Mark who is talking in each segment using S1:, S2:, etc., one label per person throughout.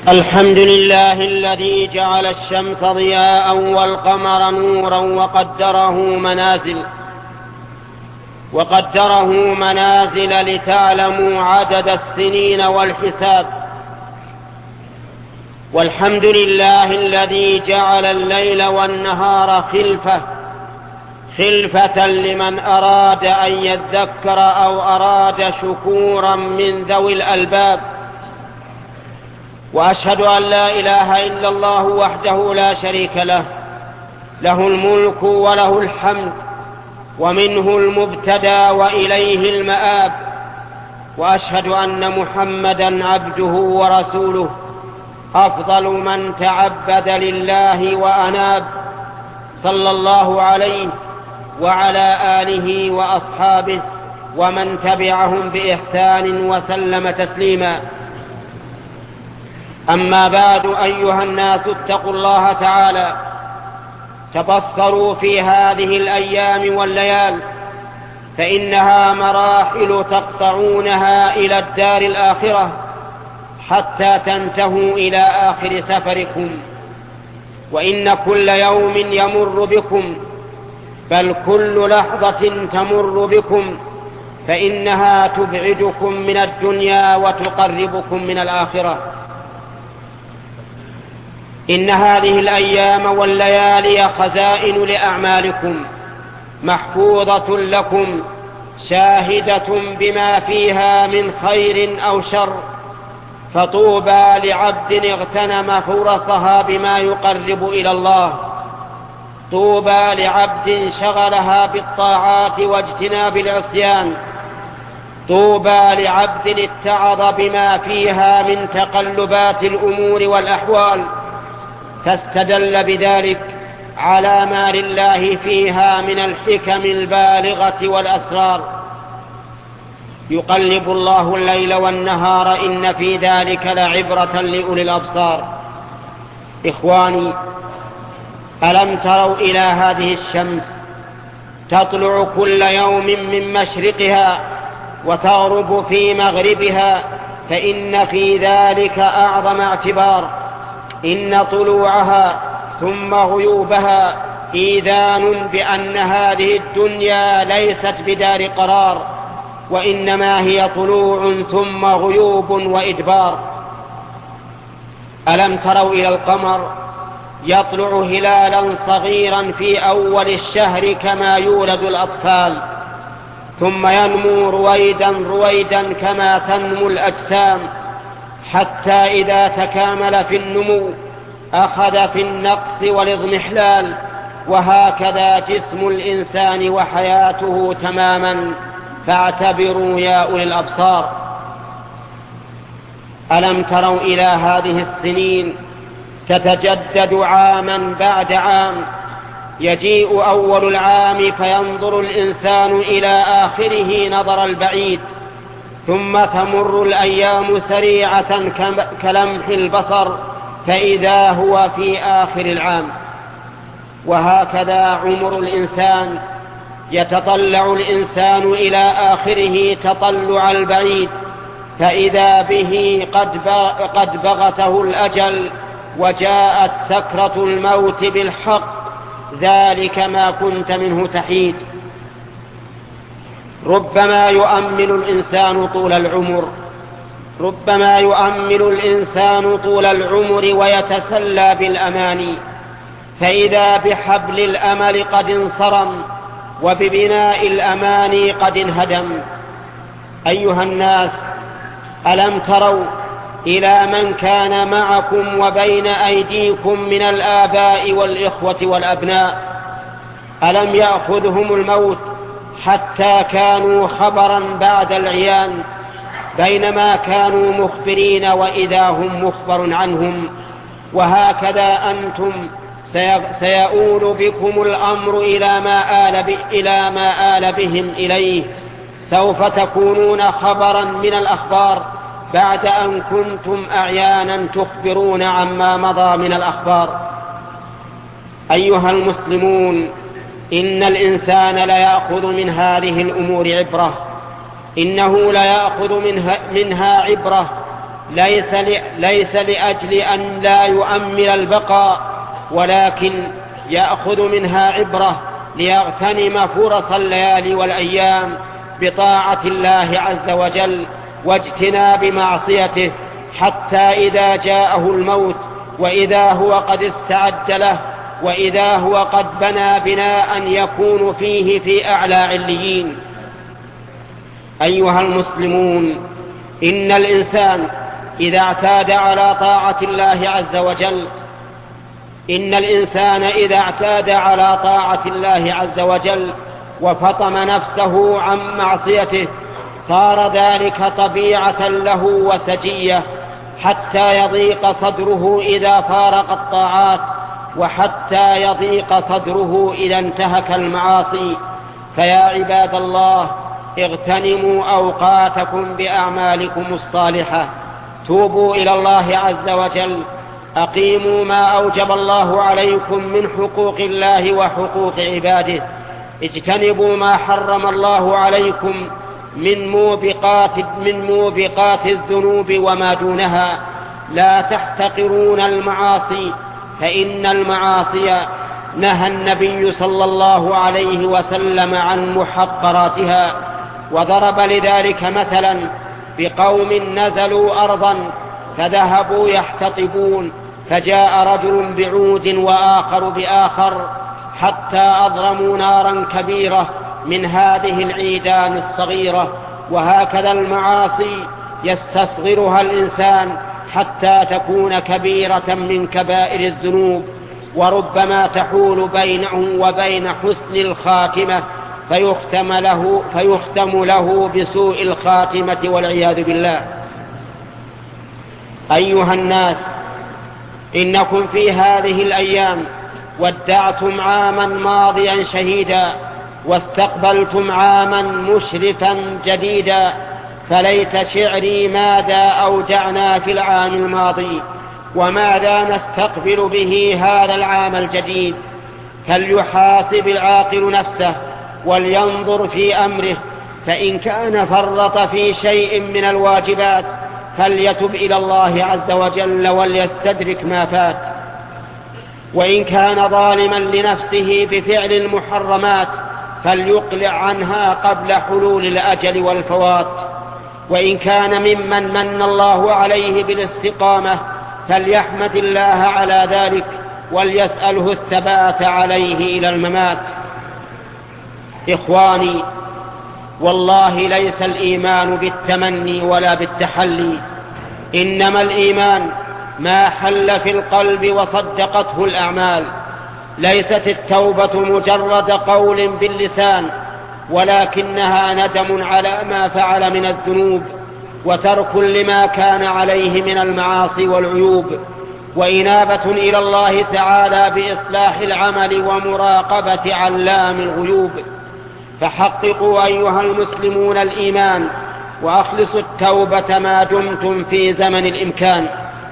S1: الحمد لله الذي جعل الشمس ضياء والقمر نورا وقدره منازل لتعلموا عدد السنين والحساب. والحمد لله الذي جعل الليل والنهار خلفة لمن أراد أن يذكر أو أراد شكورا من ذوي الألباب. وأشهد أن لا إله إلا الله وحده لا شريك له، له الملك وله الحمد، ومنه المبتدأ وإليه المآب. وأشهد أن محمدًا عبده ورسوله، أفضل من تعبد لله وأناب، صلى الله عليه وعلى آله وأصحابه ومن تبعهم بإحسان وسلم تسليما. أما بعد، أيها الناس، اتقوا الله تعالى، تبصروا في هذه الأيام والليال، فإنها مراحل تقطعونها إلى الدار الآخرة حتى تنتهوا إلى آخر سفركم. وإن كل يوم يمر بكم، بل كل لحظة تمر بكم، فإنها تبعدكم من الدنيا وتقربكم من الآخرة. إن هذه الأيام والليالي خزائن لأعمالكم، محفوظة لكم، شاهدة بما فيها من خير أو شر. فطوبى لعبد اغتنم فرصها بما يقرب إلى الله، طوبى لعبد شغلها بالطاعات واجتناب العصيان، طوبى لعبد اتعظ بما فيها من تقلبات الأمور والأحوال، فاستدل بذلك على ما لله فيها من الحكم البالغة والأسرار. يقلب الله الليل والنهار، إن في ذلك لعبرة لأولي الأبصار. إخواني، ألم تروا إلى هذه الشمس تطلع كل يوم من مشرقها وتغرب في مغربها؟ فإن في ذلك أعظم اعتبار. إن طلوعها ثم غيوبها إيذان بأن هذه الدنيا ليست بدار قرار، وإنما هي طلوع ثم غيوب وإدبار. ألم تروا إلى القمر يطلع هلالا صغيرا في أول الشهر كما يولد الأطفال، ثم ينمو رويدا كما تنمو الأجسام، حتى إذا تكامل في النمو أخذ في النقص والاضمحلال. وهكذا جسم الإنسان وحياته تماما، فاعتبروا يا أولي الأبصار. ألم تروا إلى هذه السنين تتجدد عاما بعد عام؟ يجيء أول العام فينظر الإنسان إلى آخره نظر البعيد، ثم تمر الأيام سريعة كلمح البصر، فإذا هو في آخر العام. وهكذا عمر الإنسان، يتطلع الإنسان إلى آخره تطلع البعيد، فإذا به قد بغته الأجل وجاءت سكرة الموت بالحق، ذلك ما كنت منه تحيد. ربما يؤمل الإنسان طول العمر ويتسلى بالأماني، فإذا بحبل الأمل قد انصرم، وببناء الأماني قد انهدم. أيها الناس، ألم تروا إلى من كان معكم وبين أيديكم من الآباء والإخوة والأبناء؟ ألم يأخذهم الموت حتى كانوا خبرا بعد العيان، بينما كانوا مخبرين وإذا هم مخبر عنهم؟ وهكذا أنتم سيؤول بكم الأمر إلى ما آل بهم إليه. سوف تكونون خبرا من الأخبار بعد أن كنتم أعيانا تخبرون عما مضى من الأخبار. أيها المسلمون، إن الإنسان ليأخذ من هذه الأمور عبرة، إنه ليأخذ منها عبرة ليس لأجل أن لا يؤمل البقاء، ولكن يأخذ منها عبرة ليغتنم فرص الليالي والأيام بطاعة الله عز وجل واجتناب معصيته، حتى إذا جاءه الموت وإذا هو قد استعد له وإذا هو قد بنى بناء يكون فيه في أعلى عليين. أيها المسلمون، إن الإنسان إذا اعتاد على طاعة الله عز وجل وفطم نفسه عن معصيته صار ذلك طبيعة له وسجية، حتى يضيق صدره إذا فارق الطاعات، وحتى يضيق صدره إذا انتهك المعاصي. فيا عباد الله، اغتنموا أوقاتكم بأعمالكم الصالحة، توبوا إلى الله عز وجل، أقيموا ما أوجب الله عليكم من حقوق الله وحقوق عباده، اجتنبوا ما حرم الله عليكم من موبقات الذنوب وما دونها، لا تحتقرون المعاصي، فإن المعاصي نهى النبي صلى الله عليه وسلم عن محقراتها، وضرب لذلك مثلا بقوم نزلوا أرضا فذهبوا يحتطبون، فجاء رجل بعود وآخر بآخر حتى أضرموا نارا كبيرة من هذه العيدان الصغيرة. وهكذا المعاصي يستصغرها الإنسان حتى تكون كبيرة من كبائر الذنوب، وربما تحول بينه وبين حسن الخاتمة فيختم له بسوء الخاتمة والعياذ بالله. أيها الناس، إنكم في هذه الأيام ودعتم عاما ماضيا شهيدا، واستقبلتم عاما مشرفا جديدا، فليت شعري ماذا أودعنا في العام الماضي، وماذا نستقبل به هذا العام الجديد. فليحاسب العاقل نفسه ولينظر في أمره، فإن كان فرط في شيء من الواجبات فليتب إلى الله عز وجل وليستدرك ما فات، وإن كان ظالما لنفسه بفعل المحرمات فليقلع عنها قبل حلول الأجل والفوات، وإن كان ممن من الله عليه بالاستقامة فليحمد الله على ذلك وليسأله الثبات عليه إلى الممات. إخواني، والله ليس الإيمان بالتمني ولا بالتحلي، إنما الإيمان ما حل في القلب وصدقته الأعمال. ليست التوبة مجرد قول باللسان، ولكنها ندم على ما فعل من الذنوب، وترك لما كان عليه من المعاصي والعيوب، وإنابة إلى الله تعالى بإصلاح العمل ومراقبة علام الغيوب. فحققوا أيها المسلمون الإيمان، وأخلصوا التوبة ما دمتم في زمن الإمكان.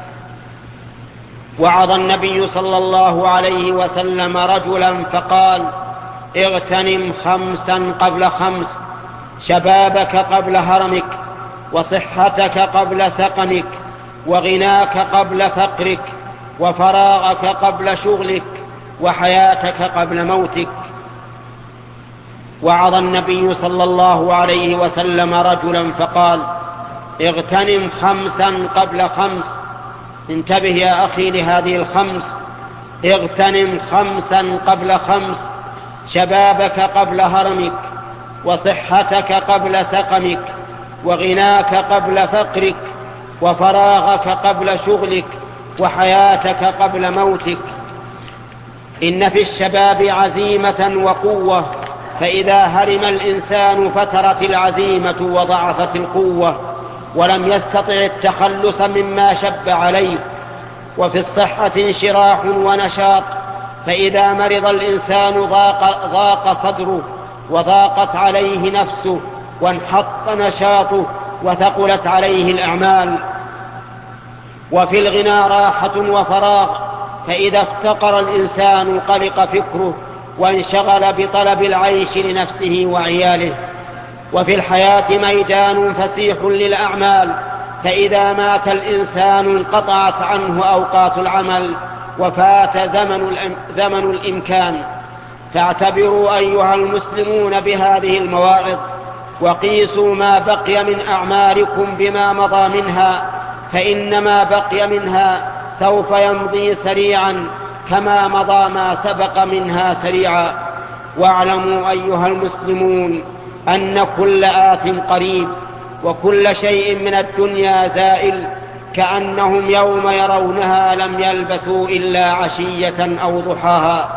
S1: وعظ النبي صلى الله عليه وسلم رجلا فقال: اغتنم 5 قبل 5، شبابك قبل هرمك، وصحتك قبل سقمك، وغناك قبل فقرك، وفراغك قبل شغلك، وحياتك قبل موتك. وعظ النبي صلى الله عليه وسلم رجلا فقال: اغتنم 5 قبل 5. انتبه يا أخي لهذه ال5: اغتنم 5 قبل 5، شبابك قبل هرمك، وصحتك قبل سقمك، وغناك قبل فقرك، وفراغك قبل شغلك، وحياتك قبل موتك. إن في الشباب عزيمة وقوة، فإذا هرم الإنسان فترت العزيمة وضعفت القوة، ولم يستطع التخلص مما شب عليه. وفي الصحة انشراح ونشاط، فإذا مرض الإنسان ضاق صدره، وضاقت عليه نفسه، وانحط نشاطه، وثقلت عليه الأعمال. وفي الغنى راحة وفراغ، فإذا افتقر الإنسان قلق فكره، وانشغل بطلب العيش لنفسه وعياله. وفي الحياة ميدان فسيح للأعمال، فإذا مات الإنسان انقطعت عنه أوقات العمل وفات زمن الإمكان. فاعتبروا أيها المسلمون بهذه المواعظ، وقيسوا ما بقي من أعماركم بما مضى منها، فإن ما بقي منها سوف يمضي سريعا كما مضى ما سبق منها سريعا. واعلموا أيها المسلمون أن كل آت قريب، وكل شيء من الدنيا زائل، كأنهم يوم يرونها لم يلبثوا إلا عشية أو ضحاها.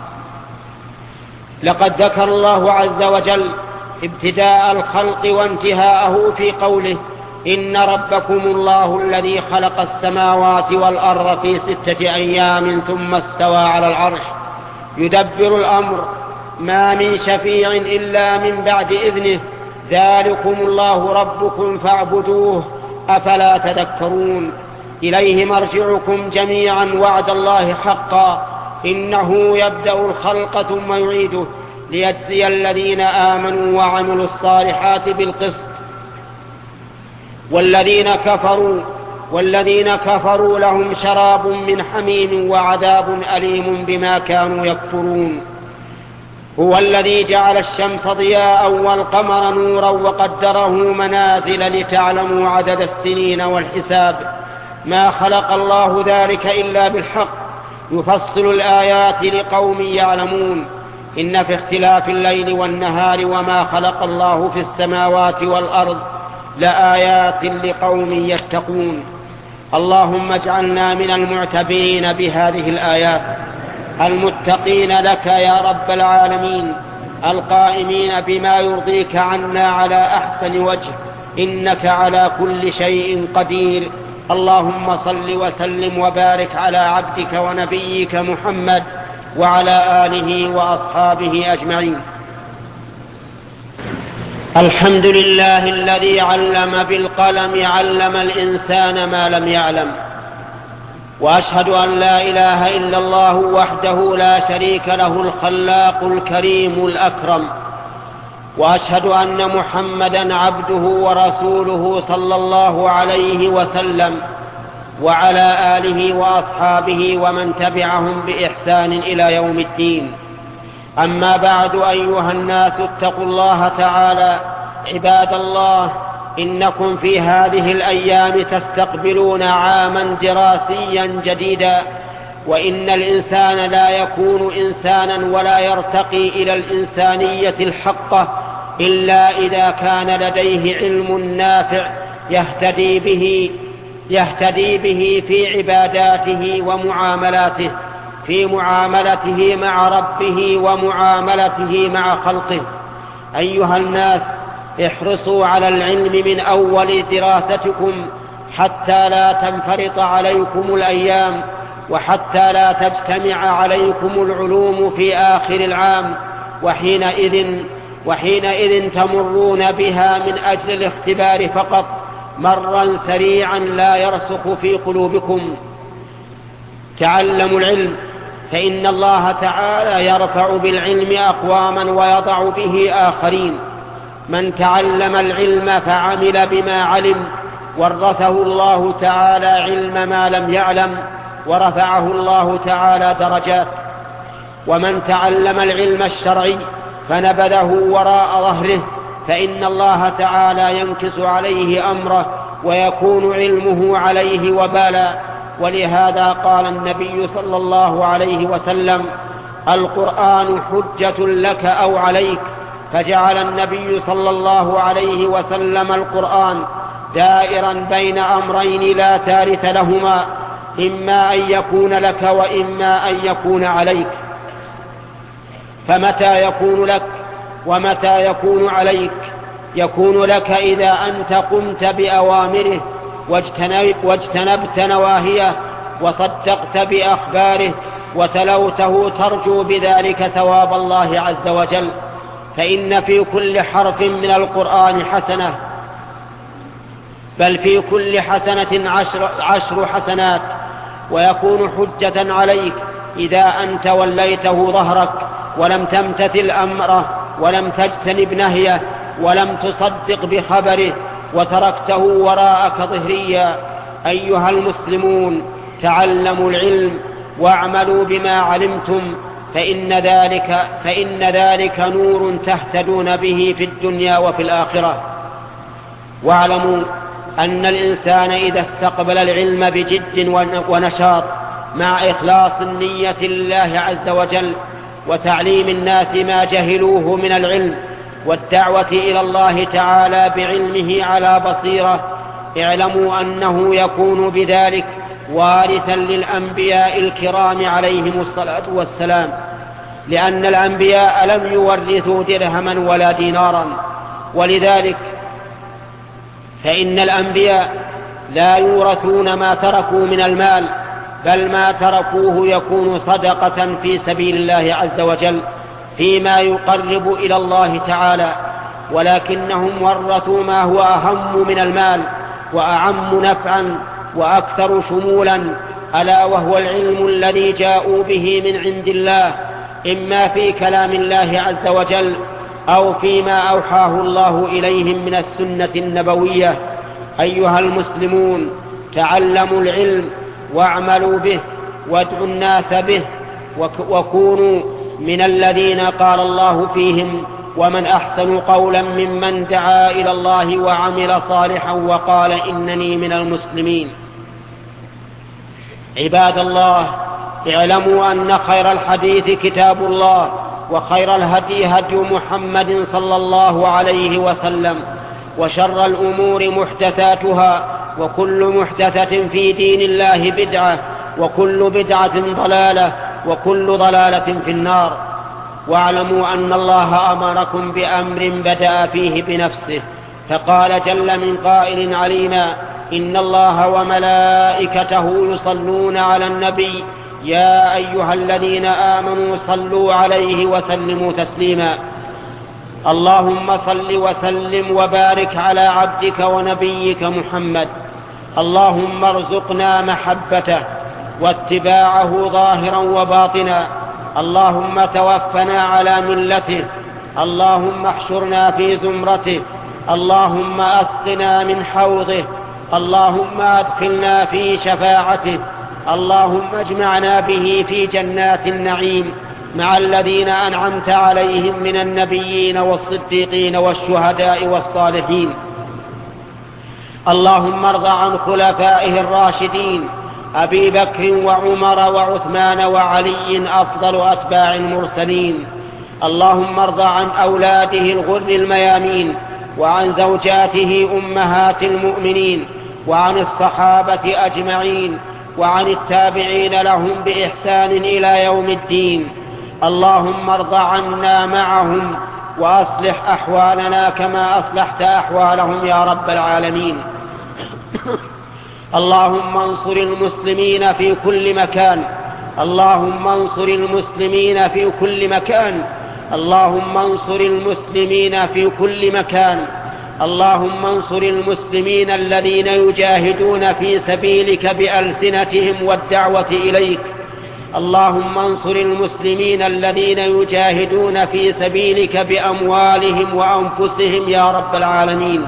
S1: لقد ذكر الله عز وجل ابتداء الخلق وانتهاءه في قوله: إن ربكم الله الذي خلق السماوات والأرض في 6 أيام ثم استوى على العرش يدبر الأمر، ما من شفيع إلا من بعد إذنه، ذلكم الله ربكم فاعبدوه، أفلا تذكرون. إليه مرجعكم جميعا، وعد الله حقا، إنه يبدأ الخلق ثم يعيده ليجزي الذين آمنوا وعملوا الصالحات بالقسط، والذين كفروا لهم شراب من حميم وعذاب أليم بما كانوا يكفرون. هو الذي جعل الشمس ضياء والقمر نورا وقدره منازل لتعلموا عدد السنين والحساب، ما خلق الله ذلك إلا بالحق، يفصل الآيات لقوم يعلمون. إن في اختلاف الليل والنهار وما خلق الله في السماوات والأرض لآيات لقوم يتقون. اللهم اجعلنا من المعتبرين بهذه الآيات، المتقين لك يا رب العالمين، القائمين بما يرضيك عنا على أحسن وجه، إنك على كل شيء قدير. اللهم صل وسلم وبارك على عبدك ونبيك محمد وعلى آله وأصحابه أجمعين. الحمد لله الذي علم بالقلم، علم الإنسان ما لم يعلم. وأشهد أن لا إله إلا الله وحده لا شريك له، الخلاق الكريم الأكرم. وأشهد أن محمدا عبده ورسوله صلى الله عليه وسلم، وعلى آله وأصحابه ومن تبعهم بإحسان إلى يوم الدين. أما بعد، أيها الناس اتقوا الله تعالى. عباد الله، إنكم في هذه الأيام تستقبلون عاما دراسيا جديدا، وإن الإنسان لا يكون إنسانا ولا يرتقي إلى الإنسانية الحقة إلا إذا كان لديه علم نافع يهتدي به في عباداته ومعاملاته، في معاملته مع ربه ومعاملته مع خلقه. أيها الناس، احرصوا على العلم من أول دراستكم حتى لا تنفرط عليكم الأيام، وحتى لا تجتمع عليكم العلوم في آخر العام، وحينئذ تمرون بها من أجل الاختبار فقط، مرا سريعا لا يرسخ في قلوبكم. تعلموا العلم، فإن الله تعالى يرفع بالعلم أقواما ويضع به آخرين. من تعلم العلم فعمل بما علم ورثه الله تعالى علم ما لم يعلم، ورفعه الله تعالى درجات. ومن تعلم العلم الشرعي فنبذه وراء ظهره، فإن الله تعالى ينكس عليه أمره ويكون علمه عليه وبالا. ولهذا قال النبي صلى الله عليه وسلم: القرآن حجة لك أو عليك. فجعل النبي صلى الله عليه وسلم القرآن دائرا بين أمرين لا ثالث لهما، إما أن يكون لك وإما أن يكون عليك. فمتى يكون لك ومتى يكون عليك؟ يكون لك إذا أنت قمت بأوامره واجتنبت نواهيه، وصدقت بأخباره، وتلوته ترجو بذلك ثواب الله عز وجل. فإن في كل حرف من القرآن حسنة، بل في كل حسنة 10 حسنات. ويكون حجة عليك إذا أنت وليته ظهرك ولم تمتثل أمره ولم تجتنب نهيه ولم تصدق بخبره، وتركته وراءك ظهريا. أيها المسلمون، تعلموا العلم واعملوا بما علمتم، فإن ذلك نور تهتدون به في الدنيا وفي الآخرة. واعلموا أن الإنسان إذا استقبل العلم بجد ونشاط مع إخلاص النية لله عز وجل وتعليم الناس ما جهلوه من العلم والدعوة إلى الله تعالى بعلمه على بصيرة، اعلموا أنه يكون بذلك وارثا للأنبياء الكرام عليهم الصلاة والسلام، لأن الأنبياء لم يورثوا درهما ولا دينارا. ولذلك فإن الأنبياء لا يورثون ما تركوا من المال، بل ما تركوه يكون صدقة في سبيل الله عز وجل فيما يقرب إلى الله تعالى، ولكنهم ورثوا ما هو أهم من المال وأعم نفعا وأكثر شمولا، ألا وهو العلم الذي جاءوا به من عند الله، إما في كلام الله عز وجل أو فيما أوحاه الله إليهم من السنة النبوية. أيها المسلمون، تعلموا العلم واعملوا به وادعوا الناس به، وكونوا من الذين قال الله فيهم: ومن أحسن قولا ممن دعا إلى الله وعمل صالحا وقال إنني من المسلمين. عباد الله، اعلموا أن خير الحديث كتاب الله، وخير الهدي هدي محمد صلى الله عليه وسلم، وشر الأمور محدثاتها، وكل محدثة في دين الله بدعة، وكل بدعة ضلالة، وكل ضلالة في النار. واعلموا أن الله أمركم بأمر بدأ فيه بنفسه، فقال جل من قائل علينا: إن الله وملائكته يصلون على النبي يا أيها الذين آمنوا صلوا عليه وسلموا تسليما. اللهم صل وسلم وبارك على عبدك ونبيك محمد. اللهم ارزقنا محبته واتباعه ظاهرا وباطنا. اللهم توفنا على ملته. اللهم احشرنا في زمرته. اللهم أسقنا من حوضه. اللهم أدخلنا في شفاعته. اللهم اجمعنا به في جنات النعيم مع الذين أنعمت عليهم من النبيين والصديقين والشهداء والصالحين. اللهم ارض عن خلفائه الراشدين أبي بكر وعمر وعثمان وعلي أفضل أتباع المرسلين. اللهم ارض عن أولاده الغر الميامين، وعن زوجاته أمهات المؤمنين، وعن الصحابة أجمعين، وعن التابعين لهم بإحسان إلى يوم الدين. اللهم ارض عنا معهم وأصلح أحوالنا كما أصلحت أحوالهم يا رب العالمين. اللهم انصر المسلمين في كل مكان. اللهم انصر المسلمين في كل مكان. اللهم انصر المسلمين في كل مكان. اللهم انصر المسلمين الذين يجاهدون في سبيلك بألسنتهم والدعوة إليك. اللهم انصر المسلمين الذين يجاهدون في سبيلك بأموالهم وأنفسهم يا رب العالمين.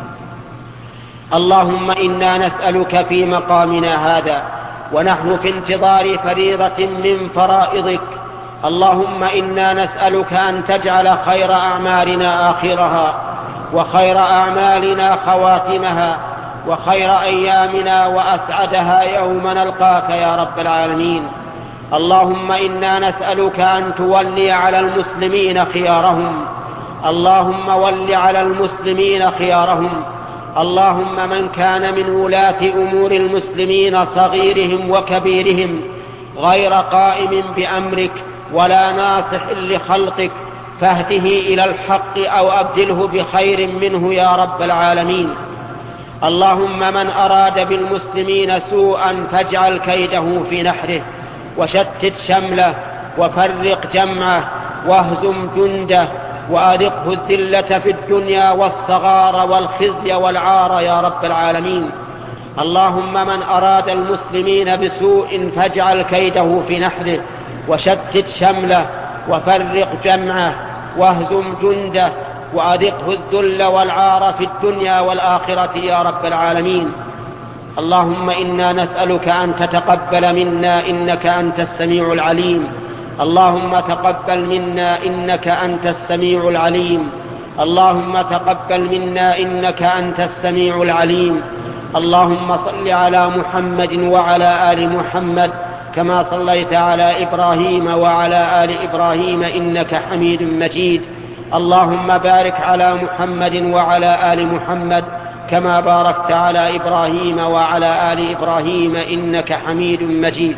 S1: اللهم إنا نسألك في مقامنا هذا ونحن في انتظار فريضة من فرائضك، اللهم إنا نسألك أن تجعل خير أعمالنا آخرها، وخير أعمالنا خواتمها، وخير أيامنا وأسعدها يوم نلقاك يا رب العالمين. اللهم إنا نسألك أن تولي على المسلمين خيارهم. اللهم ول على المسلمين خيارهم. اللهم من كان من ولاة أمور المسلمين صغيرهم وكبيرهم غير قائم بأمرك ولا ناصح لخلقك فاهده إلى الحق أو أبدله بخير منه يا رب العالمين. اللهم من أراد بالمسلمين سوءا فاجعل كيده في نحره، وشتت شمله، وفرق جمعه، واهزم جنده، وأذقه الذلة في الدنيا والصغار والخزي والعار يا رب العالمين. اللهم من أراد المسلمين بسوء فاجعل كيده في نحره، وشتت شمله، وفرق جمعه، واهزم جنده، وأذقه الذل والعار في الدنيا والآخرة يا رب العالمين. اللهم إنا نسألك أن تتقبل منا إنك أنت السميع العليم. اللهم تقبل منا إنك أنت السميع العليم. اللهم تقبل منا إنك أنت السميع العليم. اللهم صل على محمد وعلى آل محمد كما صليت على إبراهيم وعلى آل إبراهيم إنك حميد مجيد. اللهم بارك على محمد وعلى آل محمد كما باركت على إبراهيم وعلى آل إبراهيم إنك حميد مجيد.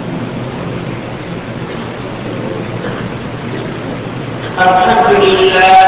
S1: الحمد لله